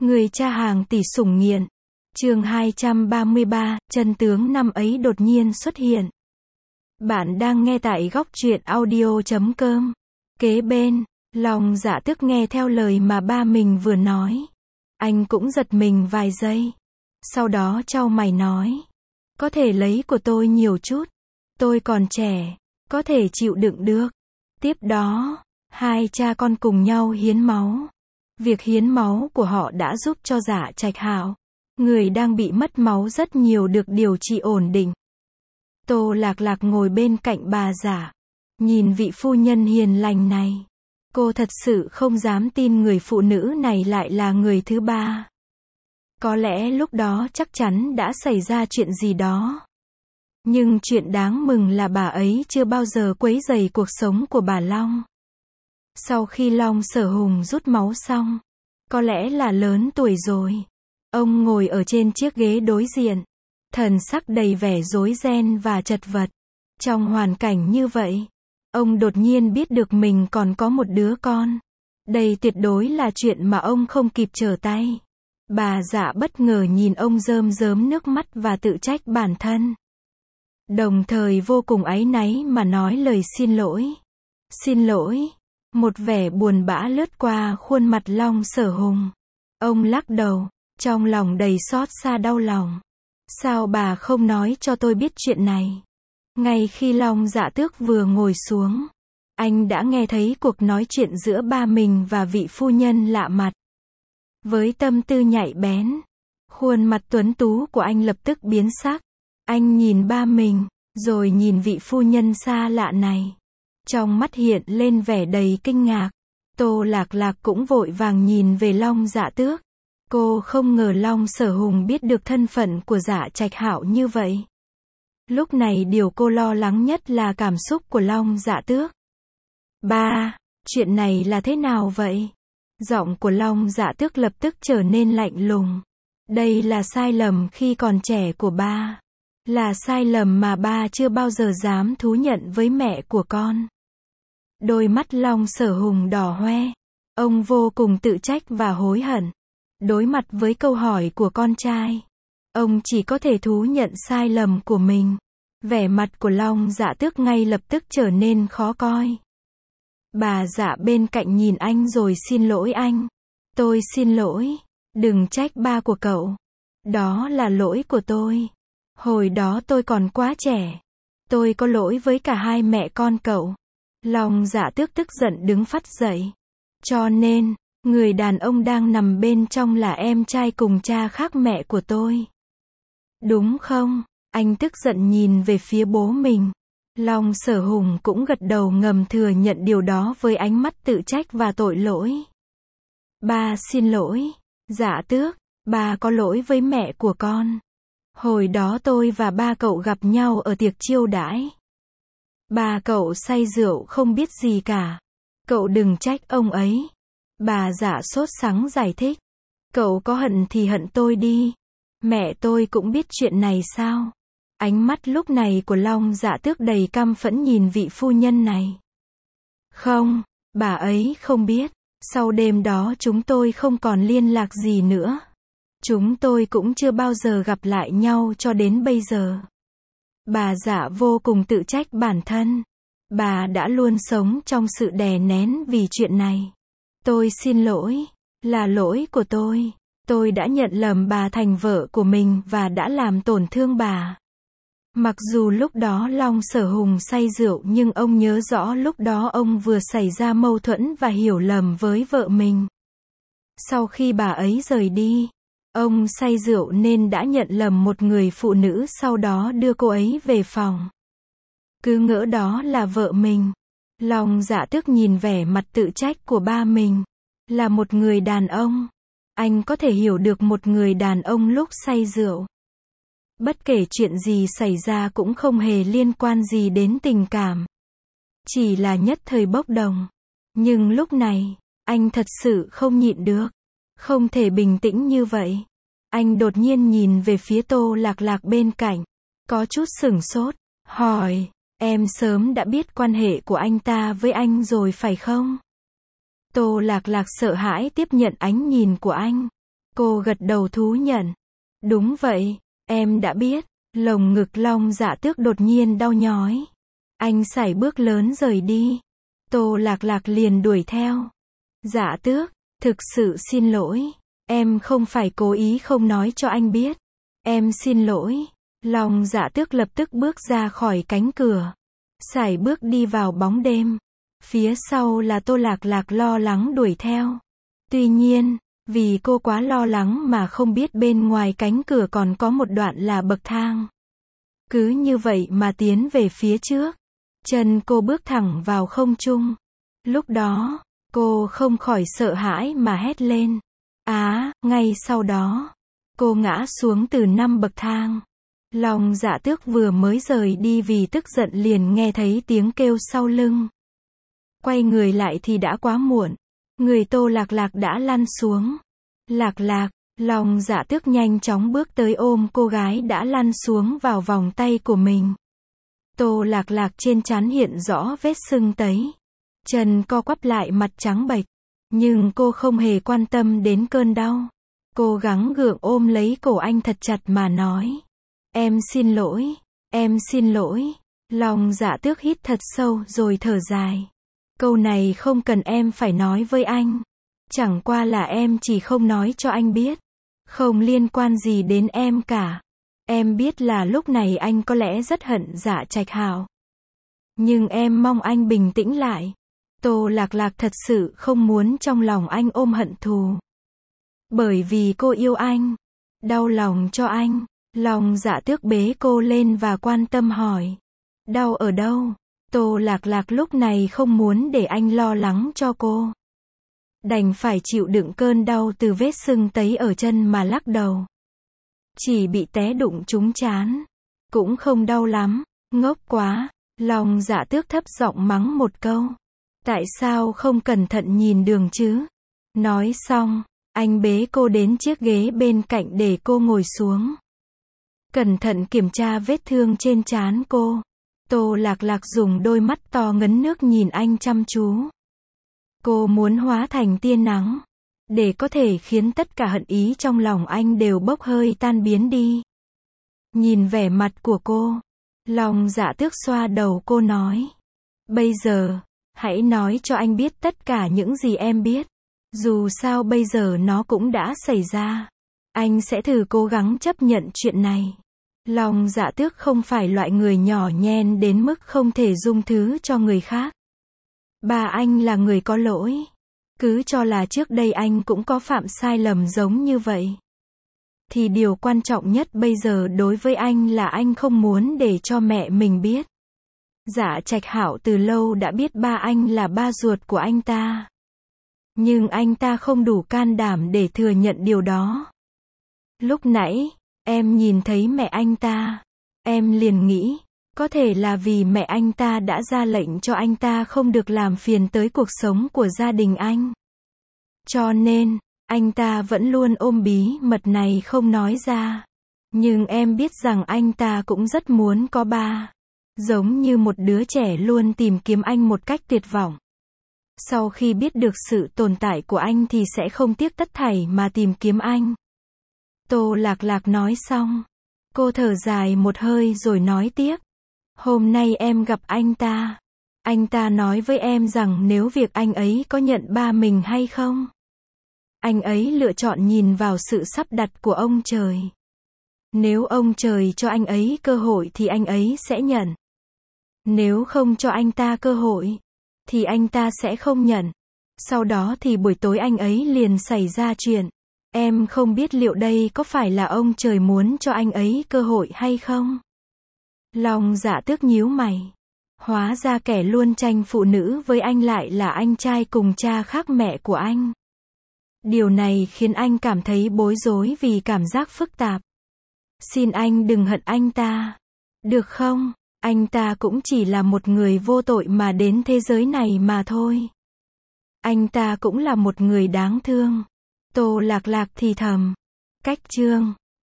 Người cha hàng tỷ sủng nghiện. Chương 233, chân tướng năm ấy đột nhiên xuất hiện. Bạn đang nghe tại góc truyện audio.com. Kế bên, Long Dạ Tước nghe theo lời mà ba mình vừa nói. Anh cũng giật mình vài giây. Sau đó chau mày nói. Có thể lấy của tôi nhiều chút. Tôi còn trẻ, có thể chịu đựng được. Tiếp đó, hai cha con cùng nhau hiến máu. Việc hiến máu của họ đã giúp cho Dạ Trạch Hạo, người đang bị mất máu rất nhiều, được điều trị ổn định. Tô Lạc Lạc ngồi bên cạnh bà Dạ, nhìn vị phu nhân hiền lành này. Cô thật sự không dám tin người phụ nữ này lại là người thứ ba. Có lẽ lúc đó chắc chắn đã xảy ra chuyện gì đó. Nhưng chuyện đáng mừng là bà ấy chưa bao giờ quấy rầy cuộc sống của bà Long. Sau khi Long Sở Hùng rút máu xong, có lẽ là lớn tuổi rồi, ông ngồi ở trên chiếc ghế đối diện, thần sắc đầy vẻ rối ren và chật vật. Trong hoàn cảnh như vậy, ông đột nhiên biết được mình còn có một đứa con. Đây tuyệt đối là chuyện mà ông không kịp trở tay. Bà Dạ bất ngờ nhìn ông rơm rớm nước mắt và tự trách bản thân. Đồng thời vô cùng áy náy mà nói lời xin lỗi. Xin lỗi. Một vẻ buồn bã lướt qua khuôn mặt Long Sở Hùng. Ông lắc đầu, trong lòng đầy xót xa đau lòng. Sao bà không nói cho tôi biết chuyện này? Ngay khi Long Dạ Tước vừa ngồi xuống, anh đã nghe thấy cuộc nói chuyện giữa ba mình và vị phu nhân lạ mặt. Với tâm tư nhạy bén, khuôn mặt tuấn tú của anh lập tức biến sắc. Anh nhìn ba mình, rồi nhìn vị phu nhân xa lạ này. Trong mắt hiện lên vẻ đầy kinh ngạc. Tô Lạc Lạc cũng vội vàng nhìn về Long Dạ Tước. Cô không ngờ Long Sở Hùng biết được thân phận của Dạ Trạch Hạo như vậy. Lúc này điều cô lo lắng nhất là cảm xúc của Long Dạ Tước. Ba, chuyện này là thế nào vậy? Giọng của Long Dạ Tước lập tức trở nên lạnh lùng. Đây là sai lầm khi còn trẻ của ba. Là sai lầm mà ba chưa bao giờ dám thú nhận với mẹ của con. Đôi mắt Long Sở Hùng đỏ hoe. Ông vô cùng tự trách và hối hận. Đối mặt với câu hỏi của con trai, ông chỉ có thể thú nhận sai lầm của mình. Vẻ mặt của Long Dạ Tước ngay lập tức trở nên khó coi. Bà Dạ bên cạnh nhìn anh rồi xin lỗi anh. Tôi xin lỗi. Đừng trách ba của cậu. Đó là lỗi của tôi. Hồi đó tôi còn quá trẻ. Tôi có lỗi với cả hai mẹ con cậu. Long Dạ Tước tức giận đứng phắt dậy. Cho nên, người đàn ông đang nằm bên trong là em trai cùng cha khác mẹ của tôi. Đúng không? Anh tức giận nhìn về phía bố mình. Long Sở Hùng cũng gật đầu ngầm thừa nhận điều đó với ánh mắt tự trách và tội lỗi. Ba xin lỗi. Dạ Tước, ba có lỗi với mẹ của con. Hồi đó tôi và ba cậu gặp nhau ở tiệc chiêu đãi. Ba cậu say rượu không biết gì cả. Cậu đừng trách ông ấy. Bà Dạ sốt sắng giải thích. Cậu có hận thì hận tôi đi. Mẹ tôi cũng biết chuyện này sao? Ánh mắt lúc này của Long Dạ Tước đầy căm phẫn nhìn vị phu nhân này. Không, bà ấy không biết. Sau đêm đó chúng tôi không còn liên lạc gì nữa. Chúng tôi cũng chưa bao giờ gặp lại nhau cho đến bây giờ. Bà Dạ vô cùng tự trách bản thân. Bà đã luôn sống trong sự đè nén vì chuyện này. Tôi xin lỗi. Là lỗi của tôi. Tôi đã nhận lầm bà thành vợ của mình và đã làm tổn thương bà. Mặc dù lúc đó Long Sở Hùng say rượu nhưng ông nhớ rõ lúc đó ông vừa xảy ra mâu thuẫn và hiểu lầm với vợ mình. Sau khi bà ấy rời đi, ông say rượu nên đã nhận lầm một người phụ nữ, sau đó đưa cô ấy về phòng. Cứ ngỡ đó là vợ mình. Long Dạ Tước nhìn vẻ mặt tự trách của ba mình. Là một người đàn ông. Anh có thể hiểu được một người đàn ông lúc say rượu. Bất kể chuyện gì xảy ra cũng không hề liên quan gì đến tình cảm. Chỉ là nhất thời bốc đồng. Nhưng lúc này, anh thật sự không nhịn được. Không thể bình tĩnh như vậy. Anh đột nhiên nhìn về phía Tô Lạc Lạc bên cạnh. Có chút sửng sốt. Hỏi, em sớm đã biết quan hệ của anh ta với anh rồi phải không? Tô Lạc Lạc sợ hãi tiếp nhận ánh nhìn của anh. Cô gật đầu thú nhận. Đúng vậy, em đã biết. Lồng ngực Long Dạ Tước đột nhiên đau nhói. Anh sải bước lớn rời đi. Tô Lạc Lạc liền đuổi theo. Dạ Tước, thực sự xin lỗi. Em không phải cố ý không nói cho anh biết. Em xin lỗi. Long Dạ Tước lập tức bước ra khỏi cánh cửa. Sải bước đi vào bóng đêm. Phía sau là Tô Lạc Lạc lo lắng đuổi theo. Tuy nhiên, vì cô quá lo lắng mà không biết bên ngoài cánh cửa còn có một đoạn là bậc thang. Cứ như vậy mà tiến về phía trước. Chân cô bước thẳng vào không trung. Lúc đó, cô không khỏi sợ hãi mà hét lên. Ngay sau đó, cô ngã xuống từ 5 bậc thang. Long Dạ Tước vừa mới rời đi vì tức giận liền nghe thấy tiếng kêu sau lưng. Quay người lại thì đã quá muộn. Người Tô Lạc Lạc đã lăn xuống. Lạc Lạc, Long Dạ Tước nhanh chóng bước tới ôm cô gái đã lăn xuống vào vòng tay của mình. Tô Lạc Lạc trên trán hiện rõ vết sưng tấy. Chân co quắp lại, mặt trắng bệch. Nhưng cô không hề quan tâm đến cơn đau. Cô gắng gượng ôm lấy cổ anh thật chặt mà nói. Em xin lỗi, em xin lỗi. Long Dạ Tước hít thật sâu rồi thở dài. Câu này không cần em phải nói với anh. Chẳng qua là em chỉ không nói cho anh biết. Không liên quan gì đến em cả. Em biết là lúc này anh có lẽ rất hận Dạ Trạch Hạo. Nhưng em mong anh bình tĩnh lại. Tô Lạc Lạc thật sự không muốn trong lòng anh ôm hận thù. Bởi vì cô yêu anh. Đau lòng cho anh. Long Dạ Tước bế cô lên và quan tâm hỏi. Đau ở đâu? Tô Lạc Lạc lúc này không muốn để anh lo lắng cho cô. Đành phải chịu đựng cơn đau từ vết sưng tấy ở chân mà lắc đầu. Chỉ bị té đụng trúng trán. Cũng không đau lắm. Ngốc quá. Long Dạ Tước thấp giọng mắng một câu. Tại sao không cẩn thận nhìn đường chứ? Nói xong, anh bế cô đến chiếc ghế bên cạnh để cô ngồi xuống. Cẩn thận kiểm tra vết thương trên trán cô. Tô Lạc Lạc dùng đôi mắt to ngấn nước nhìn anh chăm chú. Cô muốn hóa thành tia nắng. Để có thể khiến tất cả hận ý trong lòng anh đều bốc hơi tan biến đi. Nhìn vẻ mặt của cô. Long Dạ Tước xoa đầu cô nói. Bây giờ, hãy nói cho anh biết tất cả những gì em biết. Dù sao bây giờ nó cũng đã xảy ra. Anh sẽ thử cố gắng chấp nhận chuyện này. Long Dạ Tước không phải loại người nhỏ nhen đến mức không thể dung thứ cho người khác. Ba anh là người có lỗi. Cứ cho là trước đây anh cũng có phạm sai lầm giống như vậy. Thì điều quan trọng nhất bây giờ đối với anh là anh không muốn để cho mẹ mình biết. Dạ Trạch Hạo từ lâu đã biết ba anh là ba ruột của anh ta. Nhưng anh ta không đủ can đảm để thừa nhận điều đó. Lúc nãy, em nhìn thấy mẹ anh ta. Em liền nghĩ, có thể là vì mẹ anh ta đã ra lệnh cho anh ta không được làm phiền tới cuộc sống của gia đình anh. Cho nên, anh ta vẫn luôn ôm bí mật này không nói ra. Nhưng em biết rằng anh ta cũng rất muốn có ba. Giống như một đứa trẻ luôn tìm kiếm anh một cách tuyệt vọng. Sau khi biết được sự tồn tại của anh thì sẽ không tiếc tất thảy mà tìm kiếm anh. Tô Lạc Lạc nói xong. Cô thở dài một hơi rồi nói tiếp. Hôm nay em gặp anh ta. Anh ta nói với em rằng nếu việc anh ấy có nhận ba mình hay không. Anh ấy lựa chọn nhìn vào sự sắp đặt của ông trời. Nếu ông trời cho anh ấy cơ hội thì anh ấy sẽ nhận. Nếu không cho anh ta cơ hội, thì anh ta sẽ không nhận. Sau đó thì buổi tối anh ấy liền xảy ra chuyện. Em không biết liệu đây có phải là ông trời muốn cho anh ấy cơ hội hay không? Long Dạ Tước nhíu mày. Hóa ra kẻ luôn tranh phụ nữ với anh lại là anh trai cùng cha khác mẹ của anh. Điều này khiến anh cảm thấy bối rối vì cảm giác phức tạp. Xin anh đừng hận anh ta. Được không? Anh ta cũng chỉ là một người vô tội mà đến thế giới này mà thôi. Anh ta cũng là một người đáng thương. Tô Lạc Lạc thì thầm. Cách chương